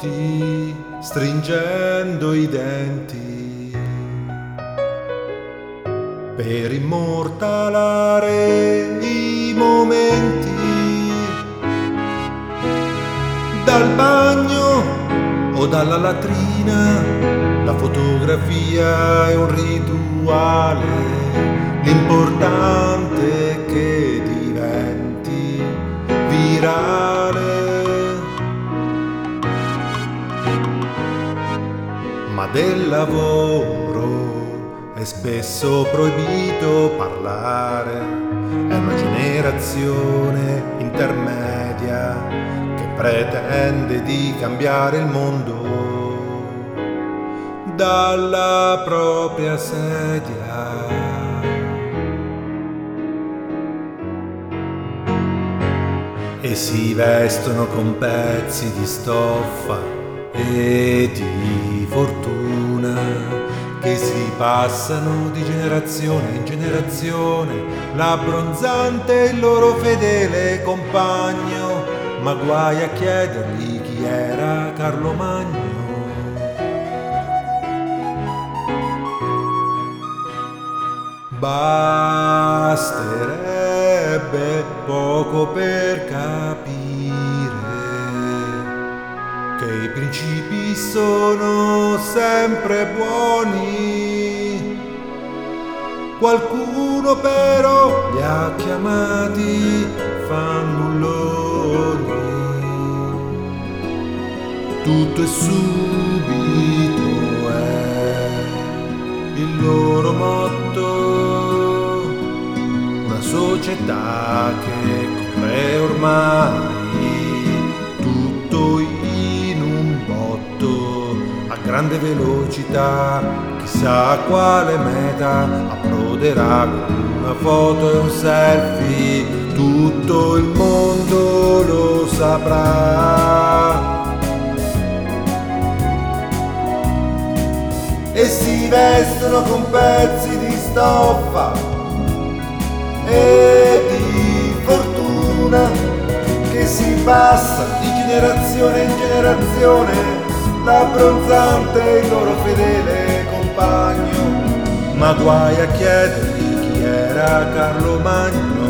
notti, stringendo i denti, per immortalare i momenti. Dal bagno o dalla latrina, la fotografia è un rituale, l'importante è che diventi virale. Ma del lavoro è spesso proibito parlare, è una generazione intermedia che pretende di cambiare il mondo dalla propria sedia. E si vestono con pezzi di stoffa e di fortuna che si passano di generazione in generazione, l'abbronzante è il loro fedele compagno, ma guai a chiedergli chi era Carlo Magno. Basterebbe poco per capire che i principi sono sempre buoni. Qualcuno però li ha chiamati fannulloni. Tutto è subito è il loro motto, una società che corre ormai tutto in un botto, a grande velocità, chissà a quale meta approderà con una foto e un selfie, tutto il mondo lo saprà. E si vestono con pezzi di stoffa e di fortuna che si passa di generazione in generazione, l'abbronzante è il loro fedele compagno, ma guai a chiedergli chi era Carlo Magno.